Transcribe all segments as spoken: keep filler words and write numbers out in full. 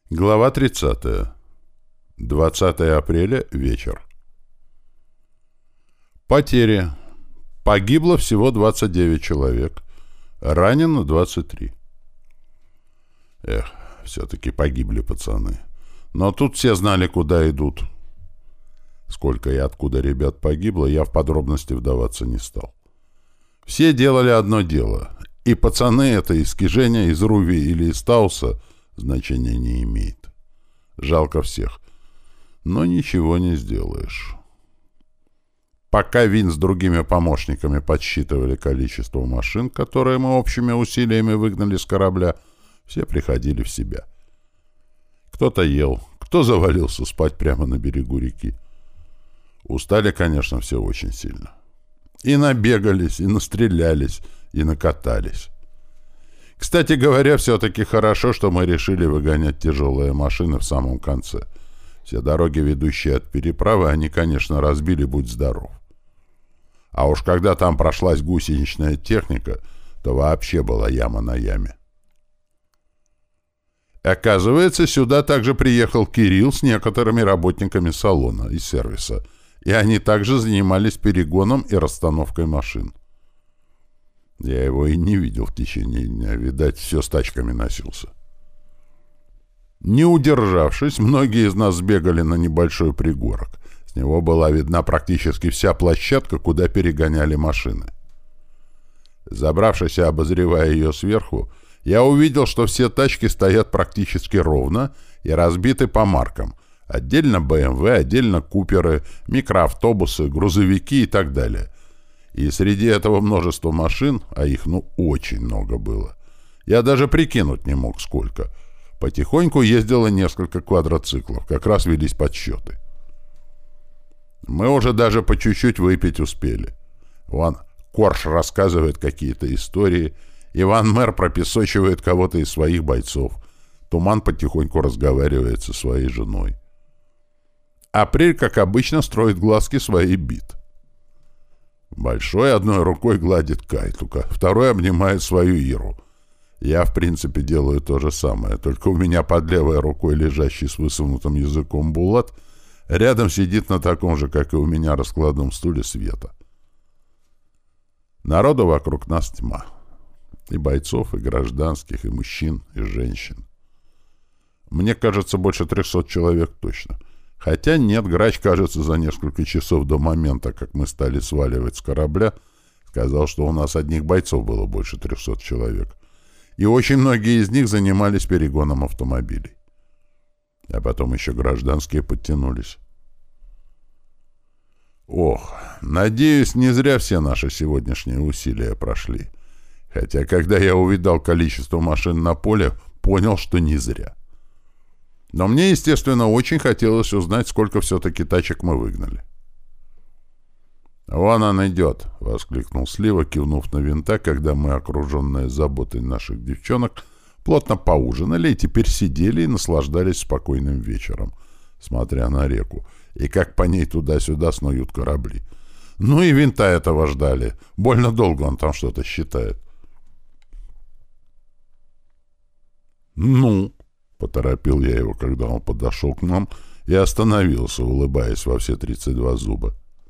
Глава тридцатая. двадцатое апреля. Вечер. Потери. Погибло всего двадцать девять человек. Ранено двадцать три. Эх, все-таки погибли пацаны. Но тут все знали, куда идут. Сколько и откуда ребят погибло, я в подробности вдаваться не стал. Все делали одно дело. И пацаны это из Киженя, из Руви или из Тауса значения не имеет. Жалко всех. Но ничего не сделаешь. Пока Вин с другими помощниками подсчитывали количество машин, которые мы общими усилиями выгнали с корабля, все приходили в себя. Кто-то ел, кто завалился спать прямо на берегу реки. Устали, конечно, все очень сильно. И набегались, и настрелялись, и накатались. Кстати говоря, все-таки хорошо, что мы решили выгонять тяжелые машины в самом конце. Все дороги, ведущие от переправы, они, конечно, разбили, будь здоров. А уж когда там прошлась гусеничная техника, то вообще была яма на яме. Оказывается, сюда также приехал Кирилл с некоторыми работниками салона и сервиса, и они также занимались перегоном и расстановкой машин. Я его и не видел в течение дня, видать, все с тачками носился. Не удержавшись, многие из нас сбегали на небольшой пригорок. С него была видна практически вся площадка, куда перегоняли машины. Забравшись и обозревая ее сверху, я увидел, что все тачки стоят практически ровно и разбиты по маркам. Отдельно бэ эм вэ, отдельно Куперы, микроавтобусы, грузовики и так далее. И среди этого множества машин, а их ну очень много было, я даже прикинуть не мог сколько, потихоньку ездило несколько квадроциклов, как раз велись подсчеты. Мы уже даже по чуть-чуть выпить успели. Вон Корж рассказывает какие-то истории, Иван Мэр пропесочивает кого-то из своих бойцов, Туман потихоньку разговаривает со своей женой. Апрель, как обычно, строит глазки своей бит. Большой одной рукой гладит Кайтука, второй обнимает свою Иру. Я, в принципе, делаю то же самое, только у меня под левой рукой лежащий с высунутым языком Булат рядом сидит на таком же, как и у меня, раскладном стуле Света. Народу вокруг нас тьма. И бойцов, и гражданских, и мужчин, и женщин. Мне кажется, больше трехсот человек точно. Хотя нет, Грач, кажется, за несколько часов до момента, как мы стали сваливать с корабля, сказал, что у нас одних бойцов было больше трехсот человек. И очень многие из них занимались перегоном автомобилей. А потом еще гражданские подтянулись. Ох, надеюсь, не зря все наши сегодняшние усилия прошли. Хотя, когда я увидал количество машин на поле, понял, что не зря. Но мне, естественно, очень хотелось узнать, сколько все-таки тачек мы выгнали. «Вон он идет!» — воскликнул Слива, кивнув на винта, когда мы, окруженные заботой наших девчонок, плотно поужинали и теперь сидели и наслаждались спокойным вечером, смотря на реку, и как по ней туда-сюда снуют корабли. Ну и винта этого ждали. Больно долго он там что-то считает. «Ну?» — поторопил я его, когда он подошел к нам и остановился, улыбаясь во все тридцать два зуба.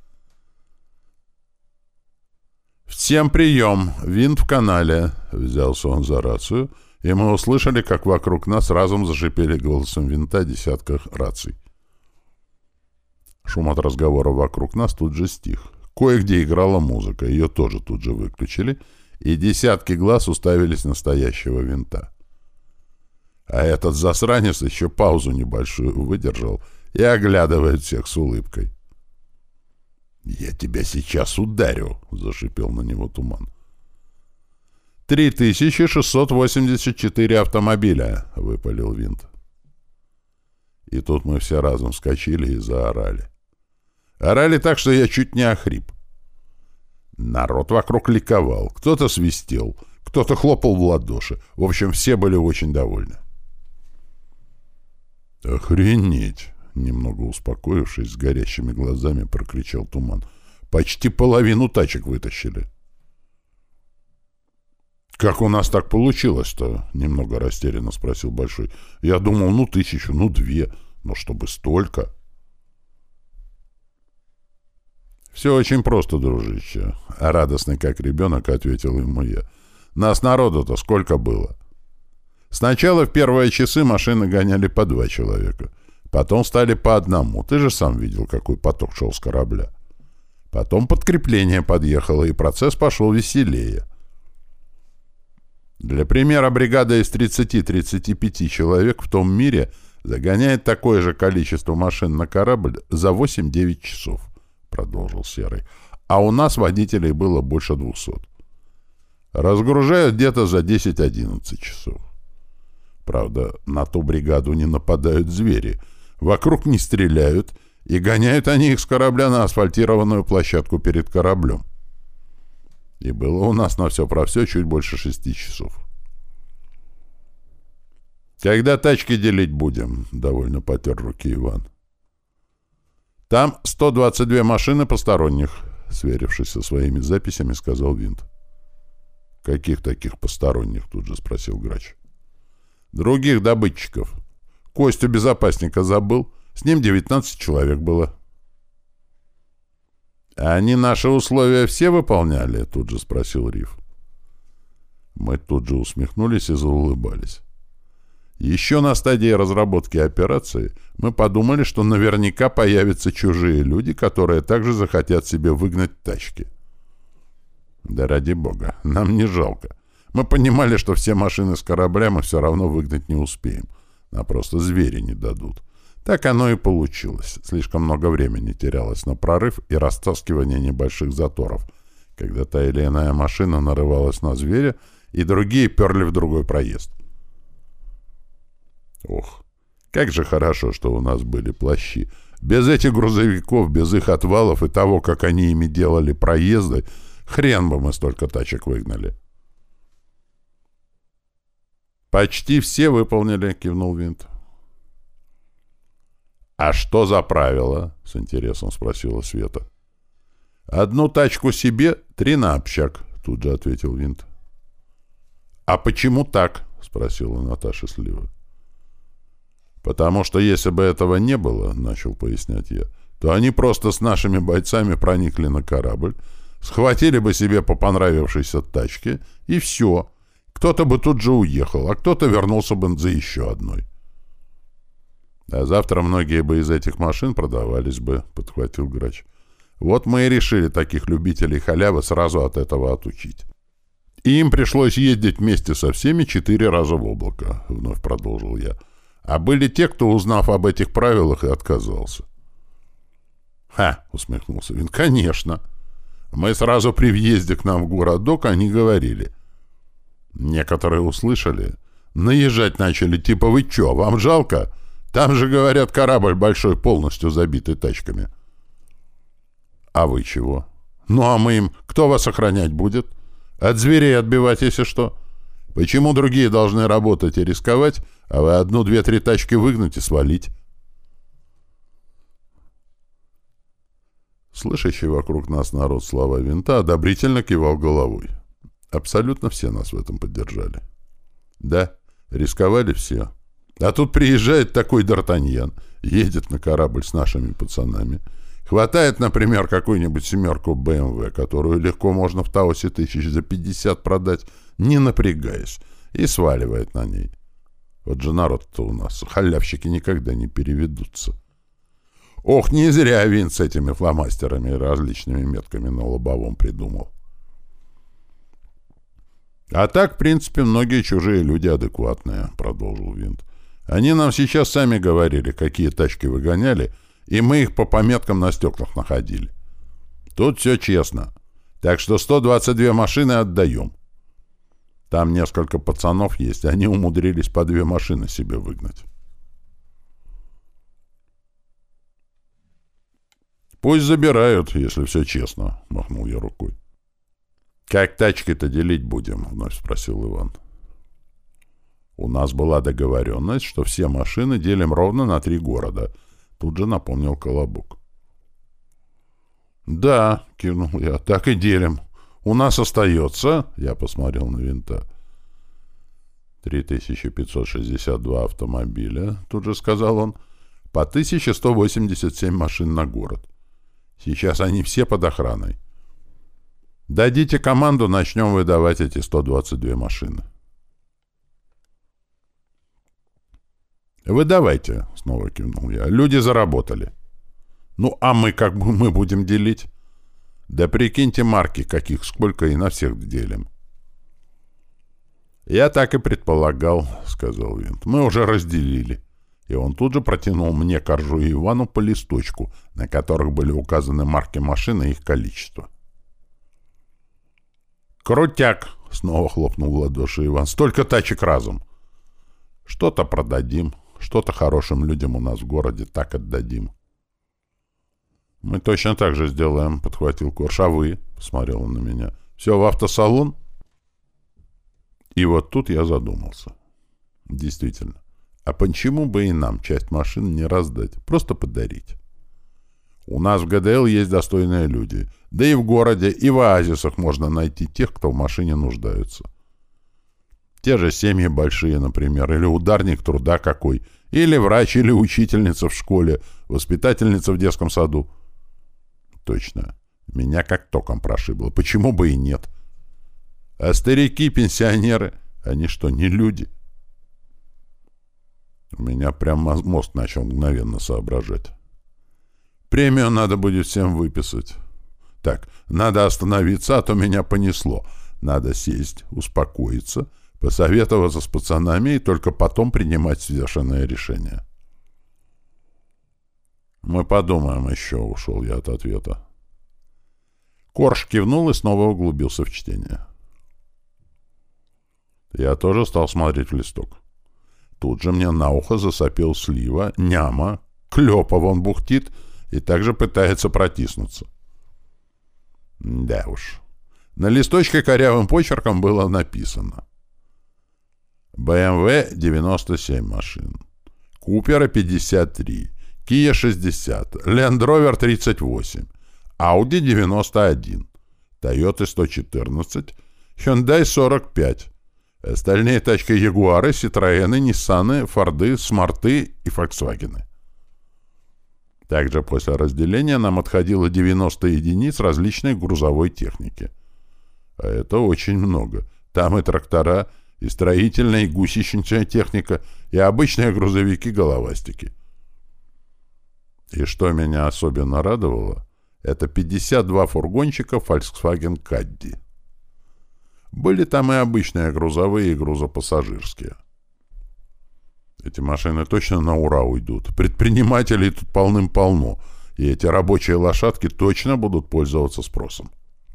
«Всем прием! Винт в канале!» — взялся он за рацию, и мы услышали, как вокруг нас разом зашипели голосом винта десятка раций. Шум от разговора вокруг нас тут же стих. Кое-где играла музыка, ее тоже тут же выключили, и десятки глаз уставились на стоящего винта. А этот засранец еще паузу небольшую выдержал и оглядывает всех с улыбкой. «Я тебя сейчас ударю!» — зашипел на него Туман. «Три тысячи шестьсот восемьдесят четыре автомобиля!» — выпалил винт. И тут мы все разом вскочили и заорали. Орали так, что я чуть не охрип. Народ вокруг ликовал, кто-то свистел, кто-то хлопал в ладоши. В общем, все были очень довольны. «Охренеть!» — немного успокоившись, с горящими глазами прокричал Туман. «Почти половину тачек вытащили». «Как у нас так получилось-то?» — немного растерянно спросил Большой. «Я думал, ну, тысячу, ну, две, но чтобы столько». «Все очень просто, дружище», — радостный как ребенок ответил ему я. «Нас народу-то сколько было?» «Сначала в первые часы машины гоняли по два человека. Потом стали по одному. Ты же сам видел, какой поток шел с корабля. Потом подкрепление подъехало, и процесс пошел веселее. Для примера, бригада из тридцати-тридцати пяти человек в том мире загоняет такое же количество машин на корабль за восемь-девять часов», — продолжил Серый. «А у нас водителей было больше двухсот. Разгружают где-то за десять-одиннадцать часов. Правда, на ту бригаду не нападают звери, вокруг не стреляют, и гоняют они их с корабля на асфальтированную площадку перед кораблем. И было у нас на все про все чуть больше шести часов». «Когда тачки делить будем?» — довольно потер руки Иван. «Там сто двадцать две машины посторонних», — сверившись со своими записями, сказал Винт. «Каких таких посторонних?» — тут же спросил Грач. «Других добытчиков. Костю безопасника забыл. С ним девятнадцать человек было». «А они наши условия все выполняли?» — тут же спросил Риф. Мы тут же усмехнулись и заулыбались. Еще на стадии разработки операции мы подумали, что наверняка появятся чужие люди, которые также захотят себе выгнать тачки. Да ради бога, нам не жалко. Мы понимали, что все машины с корабля мы все равно выгнать не успеем. Нам просто звери не дадут. Так оно и получилось. Слишком много времени терялось на прорыв и растаскивание небольших заторов, когда та или иная машина нарывалась на зверя, и другие перли в другой проезд. Ох, как же хорошо, что у нас были плащи. Без этих грузовиков, без их отвалов и того, как они ими делали проезды, хрен бы мы столько тачек выгнали. «Почти все выполнили», — кивнул Винт. «А что за правило?» — с интересом спросила Света. «Одну тачку себе, три на общак», — тут же ответил Винт. «А почему так?» — спросила Наташа Слива. «Потому что если бы этого не было, — начал пояснять я, — то они просто с нашими бойцами проникли на корабль, схватили бы себе по понравившейся тачке, и все. Кто-то бы тут же уехал, а кто-то вернулся бы за еще одной. А завтра многие бы из этих машин продавались бы», — подхватил Грач. «Вот мы и решили таких любителей халявы сразу от этого отучить. И им пришлось ездить вместе со всеми четыре раза в облако», — вновь продолжил я. «А были те, кто, узнав об этих правилах, и отказался». «Ха!» — усмехнулся Вин. «Конечно! Мы сразу при въезде к нам в городок они говорили. Некоторые услышали, наезжать начали, типа: вы чё, вам жалко? Там же, говорят, корабль большой, полностью забитый тачками». «А вы чего?» «Ну а мы им, кто вас охранять будет? От зверей отбивать, если что? Почему другие должны работать и рисковать, а вы одну, две, три тачки выгнать и свалить?» Слышащий вокруг нас народ слова Винта одобрительно кивал головой. Абсолютно все нас в этом поддержали. Да, рисковали все. А тут приезжает такой Д'Артаньян, едет на корабль с нашими пацанами, хватает, например, какую-нибудь семерку бэ эм вэ, которую легко можно в Таосе тысяч за пятьдесят продать, не напрягаясь, и сваливает на ней. Вот же народ-то у нас, халявщики никогда не переведутся. Ох, не зря Винт с этими фломастерами и различными метками на лобовом придумал. «А так, в принципе, многие чужие люди адекватные», — продолжил Винт. «Они нам сейчас сами говорили, какие тачки выгоняли, и мы их по пометкам на стеклах находили. Тут все честно. Так что сто двадцать две машины отдаем. Там несколько пацанов есть, они умудрились по две машины себе выгнать». «Пусть забирают, если все честно», — махнул я рукой. «Как тачки-то делить будем?» — вновь спросил Иван. «У нас была договоренность, что все машины делим ровно на три города», — тут же напомнил Колобок. «Да», — кивнул я, — «так и делим. У нас остается, я посмотрел на винта, три тысячи пятьсот шестьдесят два автомобиля, тут же сказал он, по тысяче сто восемьдесят семь машин на город. Сейчас они все под охраной. Дадите команду, начнем выдавать эти сто двадцать две машины. «Выдавайте», — снова кивнул я. «Люди заработали». «Ну, а мы как бы мы будем делить?» «Да прикиньте марки, каких сколько, и на всех делим». «Я так и предполагал», — сказал Винт. «Мы уже разделили». И он тут же протянул мне, Коржу и Ивану по листочку, на которых были указаны марки машин и их количество. «Крутяк!» — снова хлопнул в ладоши Иван. «Столько тачек разом!» «Что-то продадим, что-то хорошим людям у нас в городе так отдадим». «Мы точно так же сделаем», — подхватил Корж. «А вы?» — посмотрел он на меня. «Все в автосалон?» И вот тут я задумался. Действительно. А почему бы и нам часть машин не раздать? Просто подарить. У нас в ГДЛ есть достойные люди. Да и в городе, и в оазисах можно найти тех, кто в машине нуждаются. Те же семьи большие, например, или ударник труда какой, или врач, или учительница в школе, воспитательница в детском саду. Точно. Меня как током прошибло. Почему бы и нет? А старики, пенсионеры, они что, не люди? У меня прям мозг начал мгновенно соображать. Премию надо будет всем выписать. Так, надо остановиться, а то меня понесло. Надо сесть, успокоиться, посоветоваться с пацанами и только потом принимать взвешенное решение. «Мы подумаем еще», — ушел я от ответа. Корж кивнул и снова углубился в чтение. Я тоже стал смотреть в листок. Тут же мне на ухо засопел Слива, Няма, Клёпа вон бухтит и также пытается протиснуться. Да уж. На листочке корявым почерком было написано: бэ эм вэ девяносто семь машин, Купера пятьдесят три, Kia шестьдесят, Land Rover тридцать восемь, Audi девяносто один, Toyota сто четырнадцать, Hyundai сорок пять. Остальные тачки Ягуары, Ситроены, Ниссаны, Форды, Смарты и Фольксвагены. Также после разделения нам отходило девяносто единиц различной грузовой техники. А это очень много. Там и трактора, и строительная, и гусеничная техника, и обычные грузовики-головастики. И что меня особенно радовало, это пятьдесят два фургончика Volkswagen Caddy. Были там и обычные грузовые, и грузопассажирские. Эти машины точно на ура уйдут. Предпринимателей тут полным-полно, и эти рабочие лошадки точно будут пользоваться спросом.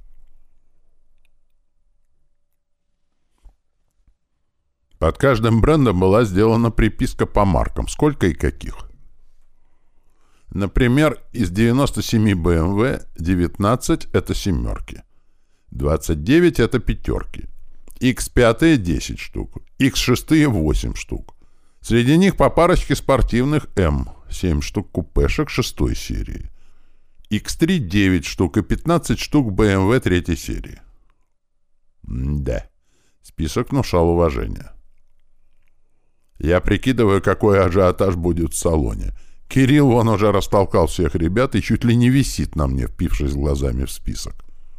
Под каждым брендом была сделана приписка по маркам, сколько и каких. Например, из девяноста семи бэ эм вэ девятнадцать — это семерки. двадцать девять — это пятерки. икс пять — десять штук. икс шесть — восемь штук. Среди них по парочке спортивных М, семь штук купешек шестой серии. икс три — девять штук и пятнадцать штук бэ эм вэ третьей серии. М-да, список внушал уважение. Я прикидываю, какой ажиотаж будет в салоне. Кирилл вон уже растолкал всех ребят и чуть ли не висит на мне, впившись глазами в список.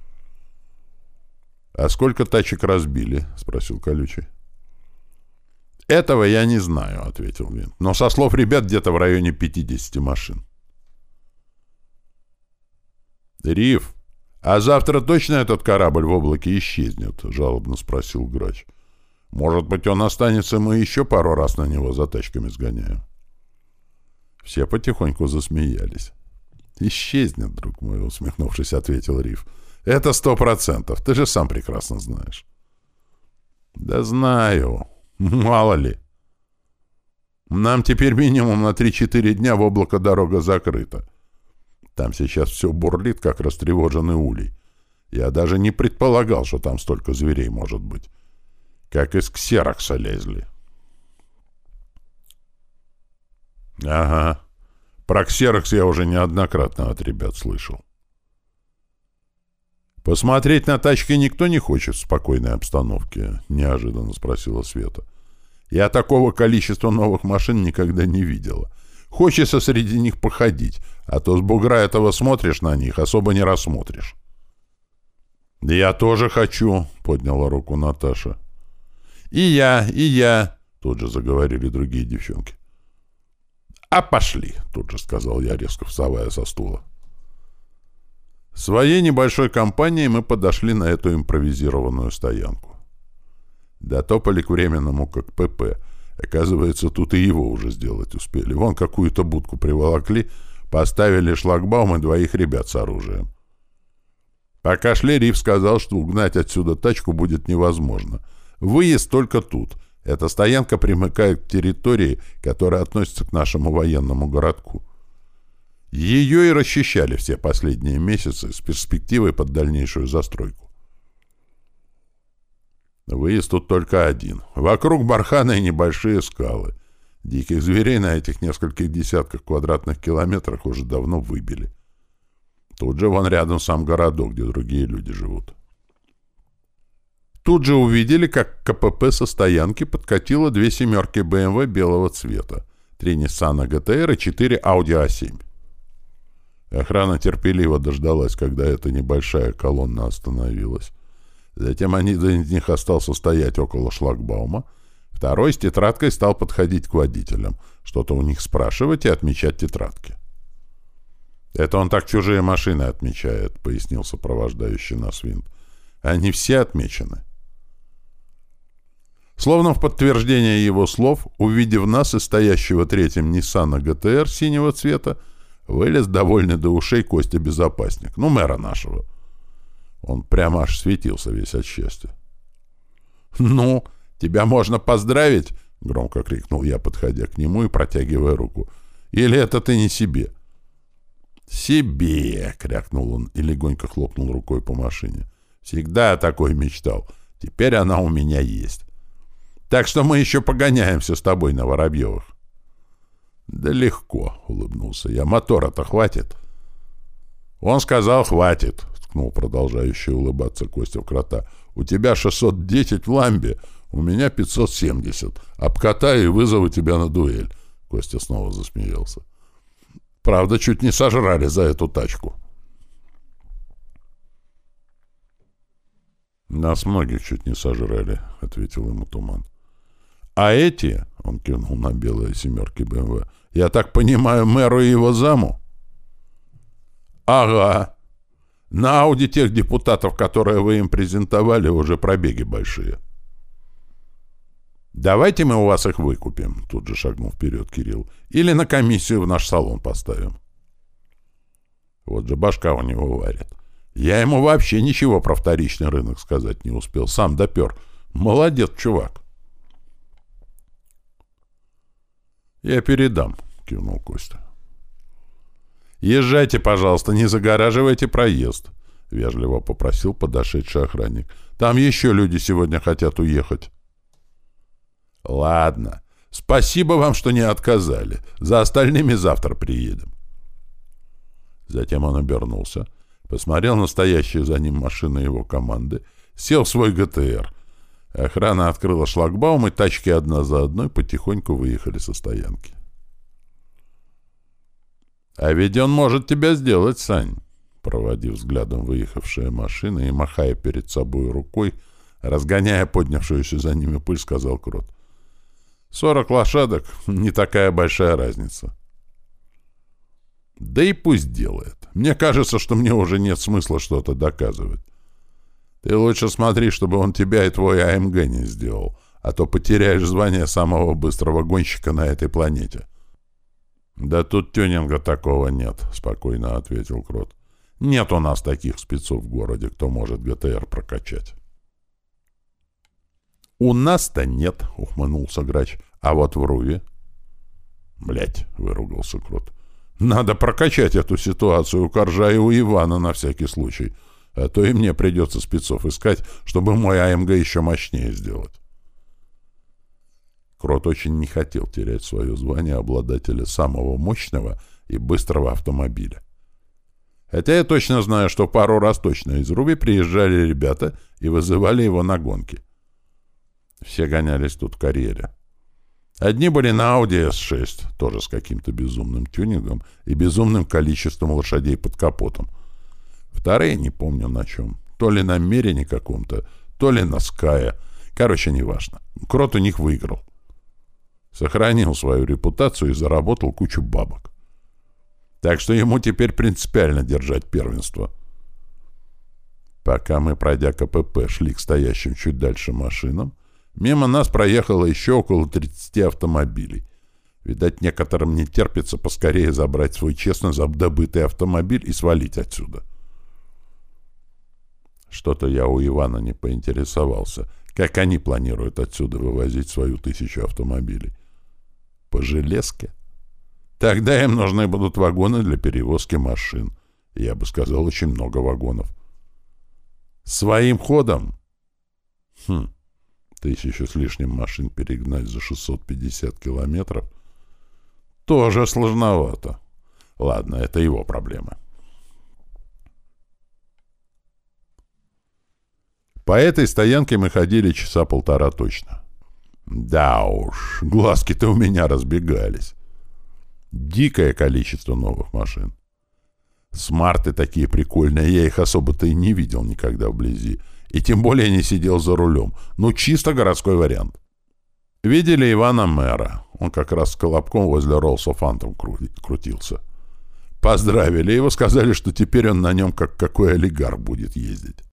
«А сколько тачек разбили?» — спросил Колючий. «Этого я не знаю», — ответил Винт. «Но со слов ребят где-то в районе пятидесяти машин». «Риф, а завтра точно этот корабль в облаке исчезнет?» — жалобно спросил Грач. «Может быть, он останется, мы еще пару раз на него за тачками сгоняем». Все потихоньку засмеялись. «Исчезнет, друг мой», — усмехнувшись, ответил Риф. «Это сто процентов. Ты же сам прекрасно знаешь». «Да знаю. Мало ли. Нам теперь минимум на три-четыре дня в облако дорога закрыта. Там сейчас все бурлит, как растревоженный улей. Я даже не предполагал, что там столько зверей может быть. Как из ксерокса лезли». «Ага. Про ксерокс я уже неоднократно от ребят слышал». «Посмотреть на тачки никто не хочет в спокойной обстановке?» — неожиданно спросила Света. «Я такого количества новых машин никогда не видела. Хочется среди них походить, а то с бугра этого смотришь на них, особо не рассмотришь». «Да я тоже хочу», — подняла руку Наташа. «И я, и я», — тут же заговорили другие девчонки. «А пошли», — тут же сказал я, резко вставая со стула. Своей небольшой компанией мы подошли на эту импровизированную стоянку. Дотопали к временному КПП. Оказывается, тут и его уже сделать успели. Вон какую-то будку приволокли, поставили шлагбаум и двоих ребят с оружием. Пока шли, Рив сказал, что угнать отсюда тачку будет невозможно. Выезд только тут. Эта стоянка примыкает к территории, которая относится к нашему военному городку. Ее и расчищали все последние месяцы с перспективой под дальнейшую застройку. Выезд тут только один. Вокруг бархана и небольшие скалы. Диких зверей на этих нескольких десятках квадратных километрах уже давно выбили. Тут же вон рядом сам городок, где другие люди живут. Тут же увидели, как к КПП со стоянки подкатило две семерки бэ эм вэ белого цвета, три Ниссана джи ти ар и четыре Ауди а семь. Охрана терпеливо дождалась, когда эта небольшая колонна остановилась. Затем один из них остался стоять около шлагбаума, второй с тетрадкой стал подходить к водителям, что-то у них спрашивать и отмечать тетрадки. «Это он так чужие машины отмечает», — пояснил сопровождающий нас Винт. «Они все отмечены». Словно в подтверждение его слов, увидев нас и стоящего третьим Ниссана джи ти ар синего цвета, вылез довольный до ушей Костя-безопасник, ну, мэра нашего. Он прямо аж светился весь от счастья. «Ну, тебя можно поздравить!» — громко крикнул я, подходя к нему и протягивая руку. «Или это ты не себе?» «Себе!» — крякнул он и легонько хлопнул рукой по машине. «Всегда о такой мечтал. Теперь она у меня есть. Так что мы еще погоняемся с тобой на Воробьевых». «Да легко», — улыбнулся я. «Мотора-то хватит?» «Он сказал, хватит», — ткнул продолжающий улыбаться Костя в крота. «У тебя шестьсот десять в ламбе, у меня пятьсот семьдесят. Обкатаю и вызову тебя на дуэль». Костя снова засмеялся. «Правда, чуть не сожрали за эту тачку». «Нас многих чуть не сожрали», — ответил ему Туман. «А эти, — он кивнул на белые семерки бэ эм вэ, — я так понимаю, мэру и его заму?» «Ага. На Ауди тех депутатов, которые вы им презентовали, уже пробеги большие». «Давайте мы у вас их выкупим», — тут же шагнул вперед Кирилл. «Или на комиссию в наш салон поставим». Вот же башка у него варит. Я ему вообще ничего про вторичный рынок сказать не успел. Сам допер. Молодец, чувак. «Я передам», — кивнул Костя. «Езжайте, пожалуйста, не загораживайте проезд», — вежливо попросил подошедший охранник. «Там еще люди сегодня хотят уехать». «Ладно. Спасибо вам, что не отказали. За остальными завтра приедем». Затем он обернулся, посмотрел на стоящие за ним машины его команды, сел в свой джи ти ар. Охрана открыла шлагбаум, и тачки одна за одной потихоньку выехали со стоянки. «А ведь он может тебя сделать, Сань», — проводив взглядом выехавшие машины и махая перед собой рукой, разгоняя поднявшуюся за ними пыль, сказал Крот. «Сорок лошадок — не такая большая разница». «Да и пусть делает. Мне кажется, что мне уже нет смысла что-то доказывать. Ты лучше смотри, чтобы он тебя и твой а эм гэ не сделал, а то потеряешь звание самого быстрого гонщика на этой планете». «Да тут тюнинга такого нет», — спокойно ответил Крот. «Нет у нас таких спецов в городе, кто может джи ти ар прокачать». «У нас-то нет», — ухмыльнулся Грач. «А вот в Руве...» «Блядь», — выругался Крот. «Надо прокачать эту ситуацию у Коржа и у Ивана на всякий случай, а то и мне придется спецов искать, чтобы мой а эм гэ еще мощнее сделать». Крот очень не хотел терять свое звание обладателя самого мощного и быстрого автомобиля. Хотя я точно знаю, что пару раз точно из Руби приезжали ребята и вызывали его на гонки. Все гонялись тут в карьере. Одни были на Audi эс шесть, тоже с каким-то безумным тюнингом и безумным количеством лошадей под капотом. Вторые не помню на чем. То ли на Мерине каком-то, то ли на Скае. Короче, неважно. Крот у них выиграл. Сохранил свою репутацию и заработал кучу бабок. Так что ему теперь принципиально держать первенство. Пока мы, пройдя ка пэ пэ, шли к стоящим чуть дальше машинам, мимо нас проехало еще около тридцати автомобилей. Видать, некоторым не терпится поскорее забрать свой честно добытый автомобиль и свалить отсюда. Что-то я у Ивана не поинтересовался, как они планируют отсюда вывозить свою тысячу автомобилей. По железке? Тогда им нужны будут вагоны для перевозки машин. Я бы сказал, очень много вагонов. Своим ходом? Хм, тысячу с лишним машин перегнать за шестьсот пятьдесят километров? Тоже сложновато. Ладно, это его проблема. По этой стоянке мы ходили часа полтора точно. Да уж, глазки-то у меня разбегались. Дикое количество новых машин. Смарты такие прикольные, я их особо-то и не видел никогда вблизи. И тем более не сидел за рулем. Ну, чисто городской вариант. Видели Ивана Мэра. Он как раз с колобком возле Роллса Фантом крутился. Поздравили его, сказали, что теперь он на нем как какой олигарх будет ездить.